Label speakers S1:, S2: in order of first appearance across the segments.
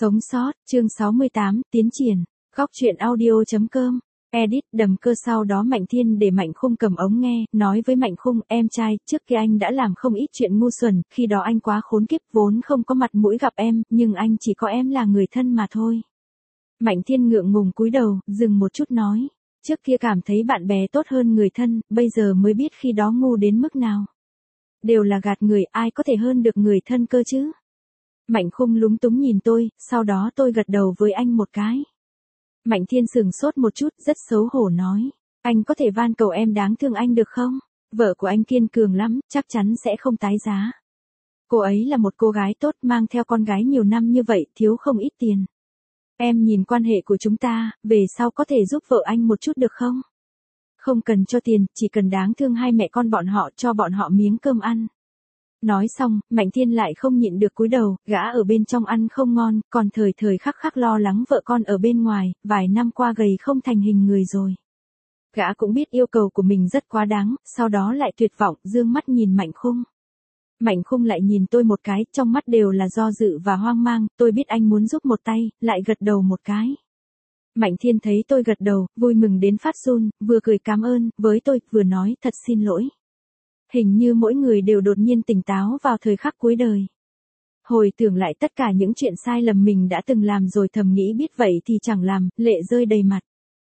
S1: Sống sót, chương 68, tiến triển. Góc truyện audio.com. Edit đầm cơ. Sau đó Mạnh Thiên để Mạnh Khung cầm ống nghe, nói với Mạnh Khung, em trai, trước kia anh đã làm không ít chuyện ngu xuẩn, khi đó anh quá khốn kiếp vốn không có mặt mũi gặp em, nhưng anh chỉ có em là người thân mà thôi. Mạnh Thiên ngượng ngùng cúi đầu, dừng một chút nói, trước kia cảm thấy bạn bè tốt hơn người thân, bây giờ mới biết khi đó ngu đến mức nào. Đều là gạt người, ai có thể hơn được người thân cơ chứ. Mạnh Khung lúng túng nhìn tôi, sau đó tôi gật đầu với anh một cái. Mạnh Thiên sửng sốt một chút, rất xấu hổ nói, anh có thể van cầu em đáng thương anh được không? Vợ của anh kiên cường lắm, chắc chắn sẽ không tái giá. Cô ấy là một cô gái tốt, mang theo con gái nhiều năm như vậy, thiếu không ít tiền. Em nhìn quan hệ của chúng ta, về sau có thể giúp vợ anh một chút được không? Không cần cho tiền, chỉ cần đáng thương hai mẹ con bọn họ, cho bọn họ miếng cơm ăn. Nói xong, Mạnh Thiên lại không nhịn được cúi đầu, gã ở bên trong ăn không ngon, còn thời thời khắc khắc lo lắng vợ con ở bên ngoài, vài năm qua gầy không thành hình người rồi. Gã cũng biết yêu cầu của mình rất quá đáng, sau đó lại tuyệt vọng, dương mắt nhìn Mạnh Khung. Mạnh Khung lại nhìn tôi một cái, trong mắt đều là do dự và hoang mang, tôi biết anh muốn giúp một tay, lại gật đầu một cái. Mạnh Thiên thấy tôi gật đầu, vui mừng đến phát run, vừa cười cảm ơn, với tôi, vừa nói, thật xin lỗi. Hình như mỗi người đều đột nhiên tỉnh táo vào thời khắc cuối đời. Hồi tưởng lại tất cả những chuyện sai lầm mình đã từng làm rồi thầm nghĩ biết vậy thì chẳng làm, lệ rơi đầy mặt.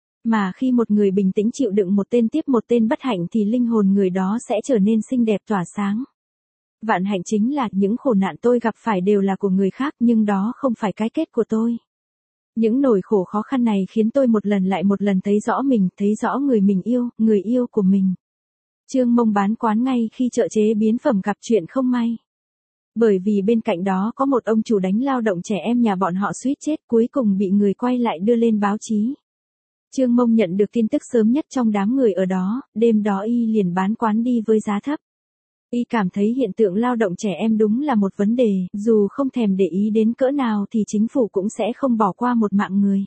S1: Mà khi một người bình tĩnh chịu đựng một tên tiếp một tên bất hạnh thì linh hồn người đó sẽ trở nên xinh đẹp tỏa sáng. Vạn hạnh chính là những khổ nạn tôi gặp phải đều là của người khác nhưng đó không phải cái kết của tôi. Những nỗi khổ khó khăn này khiến tôi một lần lại một lần thấy rõ mình, thấy rõ người mình yêu, người yêu của mình. Trương Mông bán quán ngay khi chợ chế biến phẩm gặp chuyện không may. Bởi vì bên cạnh đó có một ông chủ đánh lao động trẻ em nhà bọn họ suýt chết, cuối cùng bị người quay lại đưa lên báo chí. Trương Mông nhận được tin tức sớm nhất trong đám người ở đó, đêm đó y liền bán quán đi với giá thấp. Y cảm thấy hiện tượng lao động trẻ em đúng là một vấn đề, dù không thèm để ý đến cỡ nào thì chính phủ cũng sẽ không bỏ qua một mạng người.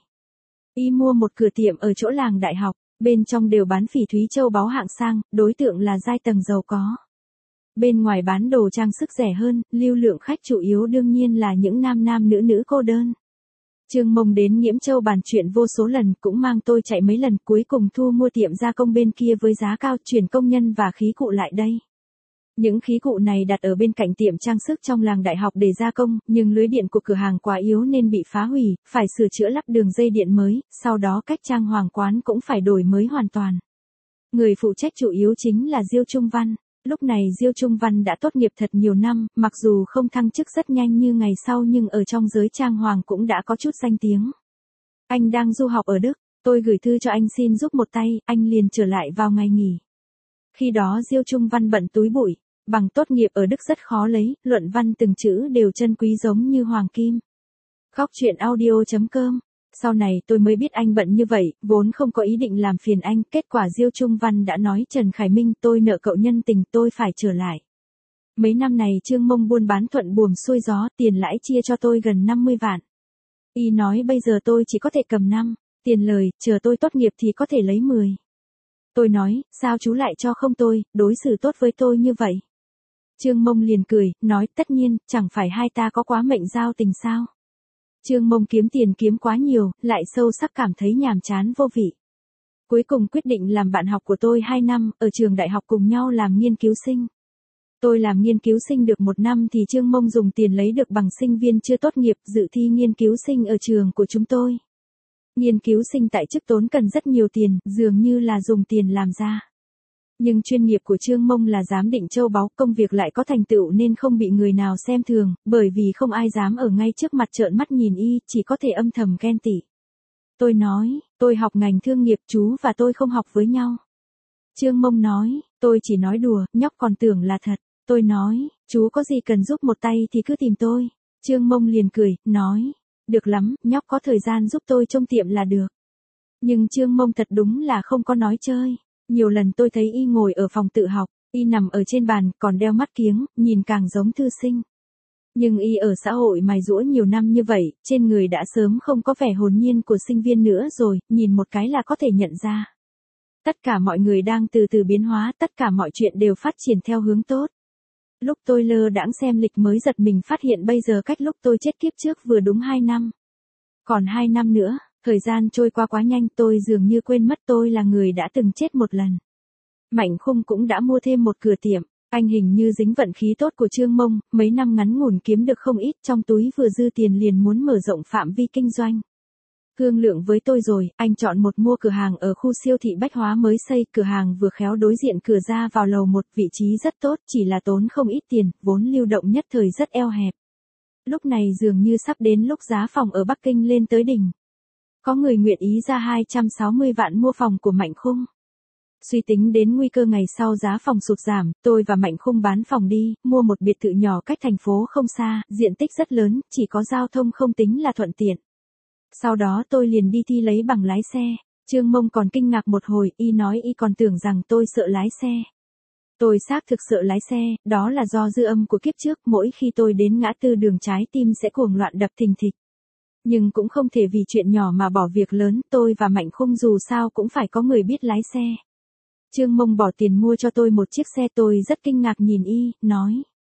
S1: Y mua một cửa tiệm ở chỗ làng đại học. Bên trong đều bán phỉ thúy châu báu hạng sang, đối tượng là giai tầng giàu có. Bên ngoài bán đồ trang sức rẻ hơn, lưu lượng khách chủ yếu đương nhiên là những nam nữ cô đơn. Trương Mông đến Nghiễm Châu bàn chuyện vô số lần, cũng mang tôi chạy mấy lần, cuối cùng thu mua tiệm gia công bên kia với giá cao, chuyển công nhân và khí cụ lại đây. Những khí cụ này đặt ở bên cạnh tiệm trang sức trong làng đại học để gia công, nhưng lưới điện của cửa hàng quá yếu nên bị phá hủy, phải sửa chữa lắp đường dây điện mới, sau đó cách trang hoàng quán cũng phải đổi mới hoàn toàn. Người phụ trách chủ yếu chính là Diêu Trung Văn. Lúc này Diêu Trung Văn đã tốt nghiệp thật nhiều năm, mặc dù không thăng chức rất nhanh như ngày sau nhưng ở trong giới trang hoàng cũng đã có chút danh tiếng. Anh đang du học ở Đức, tôi gửi thư cho anh xin giúp một tay, anh liền trở lại vào ngày nghỉ. Khi đó Diêu Trung Văn bận túi bụi. Bằng tốt nghiệp ở Đức rất khó lấy, luận văn từng chữ đều chân quý giống như hoàng kim. Góc truyện audio.com. Sau này tôi mới biết anh bận như vậy, vốn không có ý định làm phiền anh, kết quả Diêu Trung Văn đã nói Trần Khải Minh tôi nợ cậu nhân tình tôi phải trở lại. Mấy năm này Trương Mông buôn bán thuận buồm xuôi gió, tiền lãi chia cho tôi gần 50 vạn. Y nói bây giờ tôi chỉ có thể cầm 5, tiền lời, chờ tôi tốt nghiệp thì có thể lấy 10. Tôi nói, sao chú lại cho không tôi, đối xử tốt với tôi như vậy? Trương Mông liền cười, nói tất nhiên, chẳng phải hai ta có quá mệnh giao tình sao? Trương Mông kiếm tiền kiếm quá nhiều, lại sâu sắc cảm thấy nhàm chán vô vị. Cuối cùng quyết định làm bạn học của tôi 2 năm, ở trường đại học cùng nhau làm nghiên cứu sinh. Tôi làm nghiên cứu sinh được 1 năm thì Trương Mông dùng tiền lấy được bằng sinh viên chưa tốt nghiệp dự thi nghiên cứu sinh ở trường của chúng tôi. Nghiên cứu sinh tại chức tốn cần rất nhiều tiền, dường như là dùng tiền làm ra. Nhưng chuyên nghiệp của Trương Mông là giám định châu báu, công việc lại có thành tựu nên không bị người nào xem thường, bởi vì không ai dám ở ngay trước mặt trợn mắt nhìn y, chỉ có thể âm thầm ghen tị. Tôi nói, tôi học ngành thương nghiệp, chú và tôi không học với nhau. Trương Mông nói, tôi chỉ nói đùa, nhóc còn tưởng là thật. Tôi nói, chú có gì cần giúp một tay thì cứ tìm tôi. Trương Mông liền cười, nói, được lắm, nhóc có thời gian giúp tôi trông tiệm là được. Nhưng Trương Mông thật đúng là không có nói chơi. Nhiều lần tôi thấy y ngồi ở phòng tự học, y nằm ở trên bàn, còn đeo mắt kiếng, nhìn càng giống thư sinh. Nhưng y ở xã hội mài giũa nhiều năm như vậy, trên người đã sớm không có vẻ hồn nhiên của sinh viên nữa rồi, nhìn một cái là có thể nhận ra. Tất cả mọi người đang từ từ biến hóa, tất cả mọi chuyện đều phát triển theo hướng tốt. Lúc tôi lơ đãng xem lịch mới giật mình phát hiện bây giờ cách lúc tôi chết kiếp trước vừa đúng 2 năm. Còn 2 năm nữa, thời gian trôi qua quá nhanh tôi dường như quên mất tôi là người đã từng chết một lần. Mạnh Khung cũng đã mua thêm một cửa tiệm, anh hình như dính vận khí tốt của Trương Mông, mấy năm ngắn ngủn kiếm được không ít trong túi vừa dư tiền liền muốn mở rộng phạm vi kinh doanh. Thương lượng với tôi rồi, anh chọn một mua cửa hàng ở khu siêu thị bách hóa mới xây, cửa hàng vừa khéo đối diện cửa ra vào lầu 1, vị trí rất tốt, chỉ là tốn không ít tiền, vốn lưu động nhất thời rất eo hẹp. Lúc này dường như sắp đến lúc giá phòng ở Bắc Kinh lên tới đỉnh. Có người nguyện ý ra 260 vạn mua phòng của Mạnh Khung. Suy tính đến nguy cơ ngày sau giá phòng sụt giảm, tôi và Mạnh Khung bán phòng đi, mua một biệt thự nhỏ cách thành phố không xa, diện tích rất lớn, chỉ có giao thông không tính là thuận tiện. Sau đó tôi liền đi thi lấy bằng lái xe. Trương Mông còn kinh ngạc một hồi, y nói y còn tưởng rằng tôi sợ lái xe. Tôi xác thực sợ lái xe, đó là do dư âm của kiếp trước, mỗi khi tôi đến ngã tư đường trái tim sẽ cuồng loạn đập thình thịch. Nhưng cũng không thể vì chuyện nhỏ mà bỏ việc lớn, tôi và Mạnh Khung dù sao cũng phải có người biết lái xe. Trương Mông bỏ tiền mua cho tôi một chiếc xe, tôi rất kinh ngạc nhìn y, nói.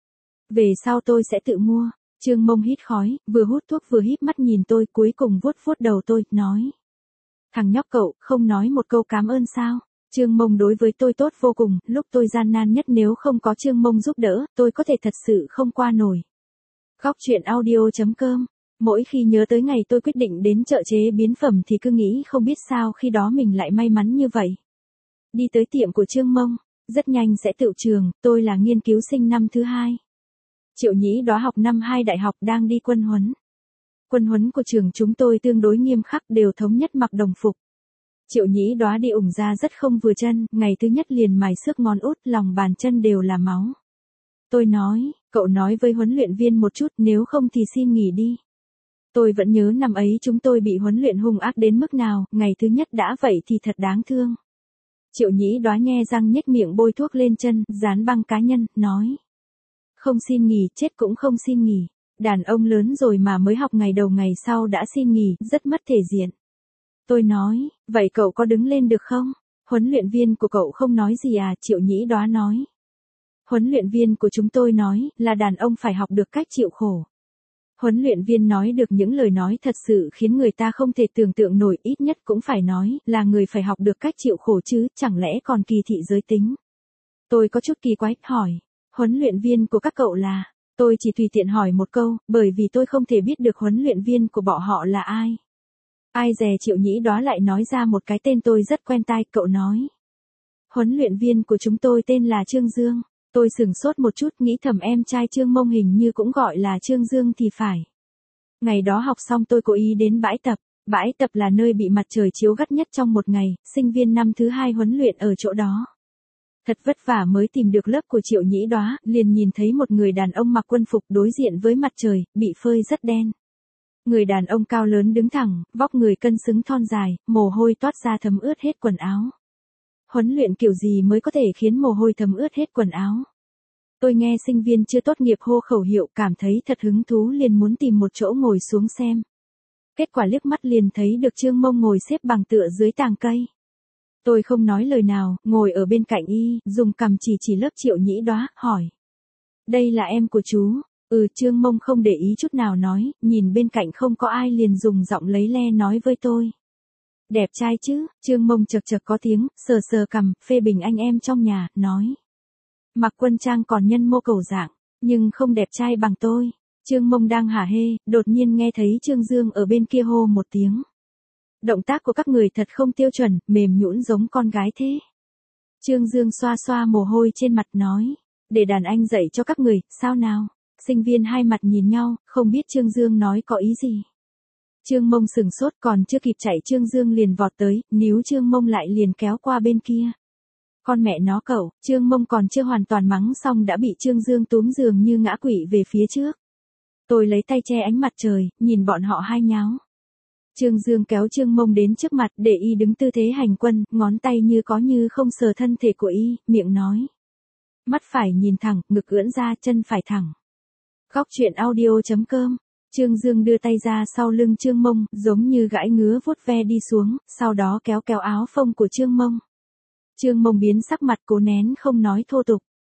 S1: Về sau tôi sẽ tự mua. Trương Mông hít khói, vừa hút thuốc vừa híp mắt nhìn tôi, cuối cùng vuốt vuốt đầu tôi, nói. Thằng nhóc cậu, không nói một câu cảm ơn sao? Trương Mông đối với tôi tốt vô cùng, lúc tôi gian nan nhất nếu không có Trương Mông giúp đỡ, tôi có thể thật sự không qua nổi. Góc truyện audio.com. Mỗi khi nhớ tới ngày tôi quyết định đến chợ chế biến phẩm thì cứ nghĩ không biết sao khi đó mình lại may mắn như vậy. Đi tới tiệm của Trương Mông, rất nhanh sẽ tựu trường, tôi là nghiên cứu sinh năm thứ 2. Triệu Nhĩ Đóa học năm 2 đại học đang đi quân huấn. Quân huấn của trường chúng tôi tương đối nghiêm khắc, đều thống nhất mặc đồng phục. Triệu Nhĩ Đóa đi ủng ra rất không vừa chân, ngày thứ nhất liền mài xước ngón út, lòng bàn chân đều là máu. Tôi nói, cậu nói với huấn luyện viên một chút, nếu không thì xin nghỉ đi. Tôi vẫn nhớ năm ấy chúng tôi bị huấn luyện hung ác đến mức nào, ngày thứ nhất đã vậy thì thật đáng thương. Triệu Nhĩ Đóa nhe răng nhếch miệng bôi thuốc lên chân, dán băng cá nhân, nói. Không xin nghỉ, chết cũng không xin nghỉ. Đàn ông lớn rồi mà mới học ngày đầu ngày sau đã xin nghỉ, rất mất thể diện. Tôi nói, vậy cậu có đứng lên được không? Huấn luyện viên của cậu không nói gì à? Triệu Nhĩ Đóa nói. Huấn luyện viên của chúng tôi nói, là đàn ông phải học được cách chịu khổ. Huấn luyện viên nói được những lời nói thật sự khiến người ta không thể tưởng tượng nổi, ít nhất cũng phải nói, là người phải học được cách chịu khổ chứ, chẳng lẽ còn kỳ thị giới tính. Tôi có chút kỳ quái, hỏi, huấn luyện viên của các cậu là, tôi chỉ tùy tiện hỏi một câu, bởi vì tôi không thể biết được huấn luyện viên của bọn họ là ai. Ai dè Triệu Nhĩ Đóa lại nói ra một cái tên tôi rất quen tai, cậu nói. Huấn luyện viên của chúng tôi tên là Trương Dương. Tôi sửng sốt một chút, nghĩ thầm em trai Trương Mông hình như cũng gọi là Trương Dương thì phải. Ngày đó học xong tôi cố ý đến bãi tập. Bãi tập là nơi bị mặt trời chiếu gắt nhất trong một ngày, sinh viên năm thứ 2 huấn luyện ở chỗ đó. Thật vất vả mới tìm được lớp của Triệu Nhĩ Đóa, liền nhìn thấy một người đàn ông mặc quân phục đối diện với mặt trời, bị phơi rất đen. Người đàn ông cao lớn đứng thẳng, vóc người cân xứng thon dài, mồ hôi toát ra thấm ướt hết quần áo. Huấn luyện kiểu gì mới có thể khiến mồ hôi thấm ướt hết quần áo? Tôi nghe sinh viên chưa tốt nghiệp hô khẩu hiệu, cảm thấy thật hứng thú liền muốn tìm một chỗ ngồi xuống xem. Kết quả liếc mắt liền thấy được Trương Mông ngồi xếp bằng tựa dưới tàng cây. Tôi không nói lời nào, ngồi ở bên cạnh y, dùng cằm chỉ lớp Triệu Nhĩ Đóa, hỏi. Đây là em của chú. Trương Mông không để ý chút nào nói, nhìn bên cạnh không có ai liền dùng giọng lấy le nói với tôi. Đẹp trai chứ? Trương Mông chật chật có tiếng, sờ sờ cằm, phê bình anh em trong nhà, nói. Mặc quân trang còn nhân mô cầu dạng, nhưng không đẹp trai bằng tôi. Trương Mông đang hả hê, đột nhiên nghe thấy Trương Dương ở bên kia hô một tiếng. Động tác của các người thật không tiêu chuẩn, mềm nhũn giống con gái thế. Trương Dương xoa xoa mồ hôi trên mặt nói. Để đàn anh dạy cho các người, sao nào? Sinh viên hai mặt nhìn nhau, không biết Trương Dương nói có ý gì. Trương Mông sửng sốt, còn chưa kịp chạy Trương Dương liền vọt tới, níu Trương Mông lại liền kéo qua bên kia. Con mẹ nó cậu, Trương Mông còn chưa hoàn toàn mắng xong đã bị Trương Dương túm dường như ngã quỵ về phía trước. Tôi lấy tay che ánh mặt trời, nhìn bọn họ hai nháo. Trương Dương kéo Trương Mông đến trước mặt để y đứng tư thế hành quân, ngón tay như có như không sờ thân thể của y, miệng nói. Mắt phải nhìn thẳng, ngực ưỡn ra, chân phải thẳng. Góc truyện audio.com. Trương Dương đưa tay ra sau lưng Trương Mông, giống như gãi ngứa vuốt ve đi xuống, sau đó kéo kéo áo phông của Trương Mông. Trương Mông biến sắc mặt cố nén không nói thô tục.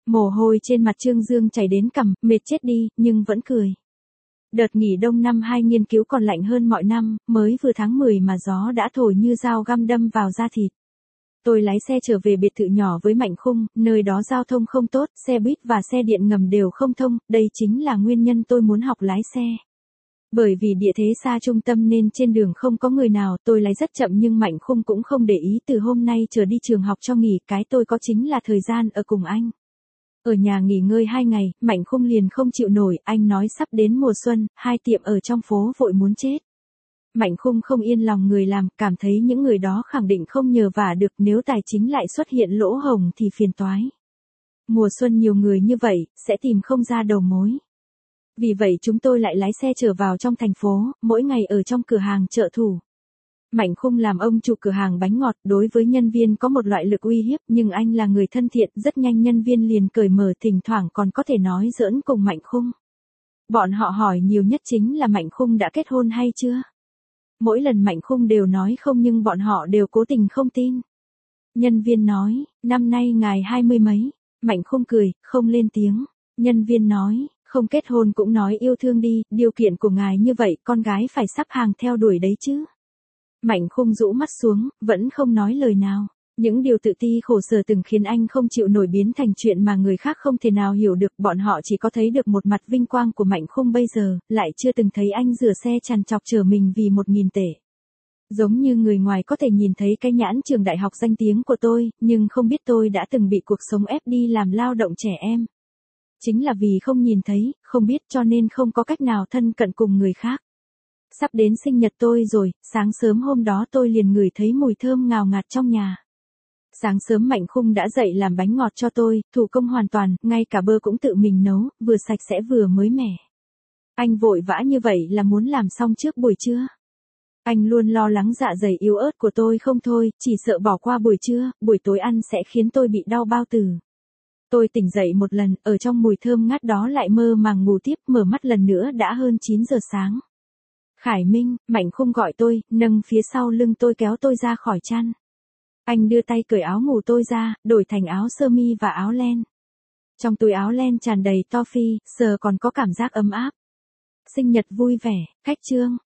S1: Mồ hôi trên mặt Trương Dương chảy đến cằm, mệt chết đi, nhưng vẫn cười. Đợt nghỉ đông năm 2 nghiên cứu còn lạnh hơn mọi năm, mới vừa tháng 10 mà gió đã thổi như dao găm đâm vào da thịt. Tôi lái xe trở về biệt thự nhỏ với Mạnh Khung, nơi đó giao thông không tốt, xe buýt và xe điện ngầm đều không thông, đây chính là nguyên nhân tôi muốn học lái xe. Bởi vì địa thế xa trung tâm nên trên đường không có người nào, tôi lái rất chậm nhưng Mạnh Khung cũng không để ý, từ hôm nay trở đi trường học cho nghỉ, cái tôi có chính là thời gian ở cùng anh. Ở nhà nghỉ ngơi 2 ngày, Mạnh Khung liền không chịu nổi, anh nói sắp đến mùa xuân, 2 tiệm ở trong phố vội muốn chết. Mạnh Khung không yên lòng người làm, cảm thấy những người đó khẳng định không nhờ vả được, nếu tài chính lại xuất hiện lỗ hổng thì phiền toái. Mùa xuân nhiều người như vậy, sẽ tìm không ra đầu mối. Vì vậy chúng tôi lại lái xe trở vào trong thành phố, mỗi ngày ở trong cửa hàng trợ thủ. Mạnh Khung làm ông chủ cửa hàng bánh ngọt, đối với nhân viên có một loại lực uy hiếp, nhưng anh là người thân thiện, rất nhanh nhân viên liền cởi mở, thỉnh thoảng còn có thể nói giỡn cùng Mạnh Khung. Bọn họ hỏi nhiều nhất chính là Mạnh Khung đã kết hôn hay chưa. Mỗi lần Mạnh Khung đều nói không nhưng bọn họ đều cố tình không tin. Nhân viên nói, năm nay ngài 20 mấy. Mạnh Khung cười, không lên tiếng. Nhân viên nói, không kết hôn cũng nói yêu thương đi, điều kiện của ngài như vậy, con gái phải sắp hàng theo đuổi đấy chứ. Mạnh Khung rũ mắt xuống, vẫn không nói lời nào. Những điều tự ti khổ sở từng khiến anh không chịu nổi biến thành chuyện mà người khác không thể nào hiểu được, bọn họ chỉ có thấy được một mặt vinh quang của Mạnh Khung bây giờ, lại chưa từng thấy anh rửa xe trằn trọc chở mình vì 1.000 tệ. Giống như người ngoài có thể nhìn thấy cái nhãn trường đại học danh tiếng của tôi, nhưng không biết tôi đã từng bị cuộc sống ép đi làm lao động trẻ em. Chính là vì không nhìn thấy, không biết cho nên không có cách nào thân cận cùng người khác. Sắp đến sinh nhật tôi rồi, sáng sớm hôm đó tôi liền ngửi thấy mùi thơm ngào ngạt trong nhà. Sáng sớm Mạnh Khung đã dậy làm bánh ngọt cho tôi, thủ công hoàn toàn, ngay cả bơ cũng tự mình nấu, vừa sạch sẽ vừa mới mẻ. Anh vội vã như vậy là muốn làm xong trước buổi trưa. Anh luôn lo lắng dạ dày yếu ớt của tôi không thôi, chỉ sợ bỏ qua buổi trưa, buổi tối ăn sẽ khiến tôi bị đau bao tử. Tôi tỉnh dậy một lần, ở trong mùi thơm ngát đó lại mơ màng ngủ tiếp, mở mắt lần nữa đã hơn 9 giờ sáng. Khải Minh, Mạnh Khung gọi tôi, nâng phía sau lưng tôi kéo tôi ra khỏi chăn. Anh đưa tay cởi áo ngủ tôi ra, đổi thành áo sơ mi và áo len. Trong túi áo len tràn đầy toffee, sờ còn có cảm giác ấm áp. Sinh nhật vui vẻ, khách Trương.